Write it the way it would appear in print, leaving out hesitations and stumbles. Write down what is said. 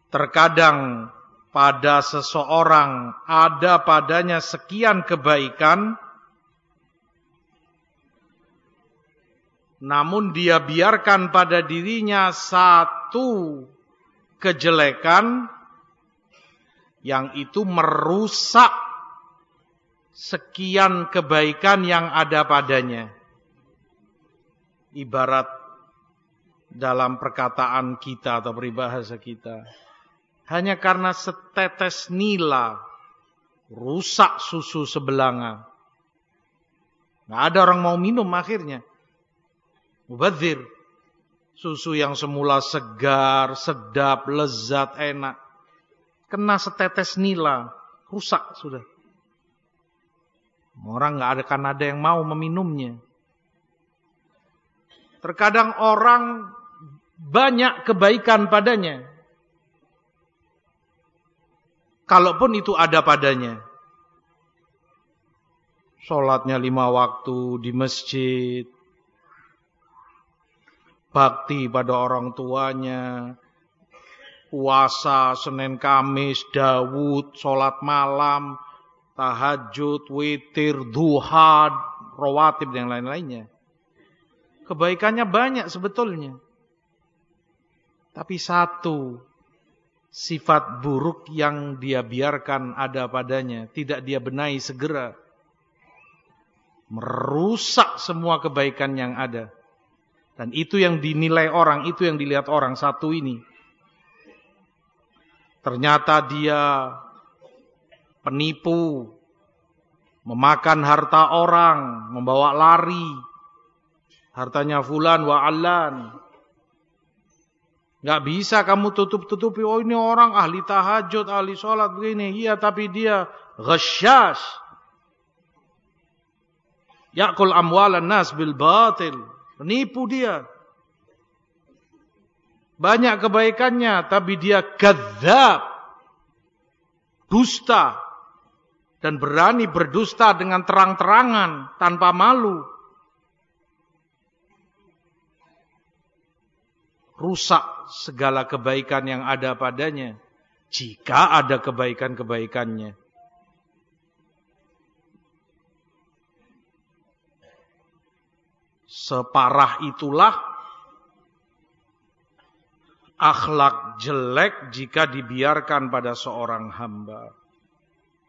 Terkadang pada seseorang ada padanya sekian kebaikan, namun dia biarkan pada dirinya satu kejelekan yang itu merusak sekian kebaikan yang ada padanya. Ibarat dalam perkataan kita atau peribahasa kita, hanya karena setetes nila rusak susu sebelanga. Nggak ada orang mau minum akhirnya. Mubadzir. Susu yang semula segar, sedap, lezat, enak, kena setetes nila, rusak sudah. Orang nggak akan ada yang mau meminumnya. Terkadang orang banyak kebaikan padanya, kalaupun itu ada padanya. Sholatnya 5 waktu di masjid, bakti pada orang tuanya, puasa Senin Kamis, Daud, sholat malam, tahajud, witir, duha, rawatib dan lain-lainnya. Kebaikannya banyak sebetulnya. Tapi satu sifat buruk yang dia biarkan ada padanya, tidak dia benahi segera, merusak semua kebaikan yang ada. Dan itu yang dinilai orang, itu yang dilihat orang, satu ini. Ternyata dia penipu, memakan harta orang, membawa lari hartanya fulan wa allan. Gak bisa kamu tutup-tutupi, oh ini orang ahli tahajud, ahli sholat begini. Iya, tapi dia ghasyash, ya'kul amwalan nas bil batil, penipu dia. Banyak kebaikannya, tapi dia kadzdzab, dusta, dan berani berdusta dengan terang-terangan tanpa malu. Rusak segala kebaikan yang ada padanya, jika ada kebaikan-kebaikannya. Separah itulah akhlak jelek jika dibiarkan pada seorang hamba.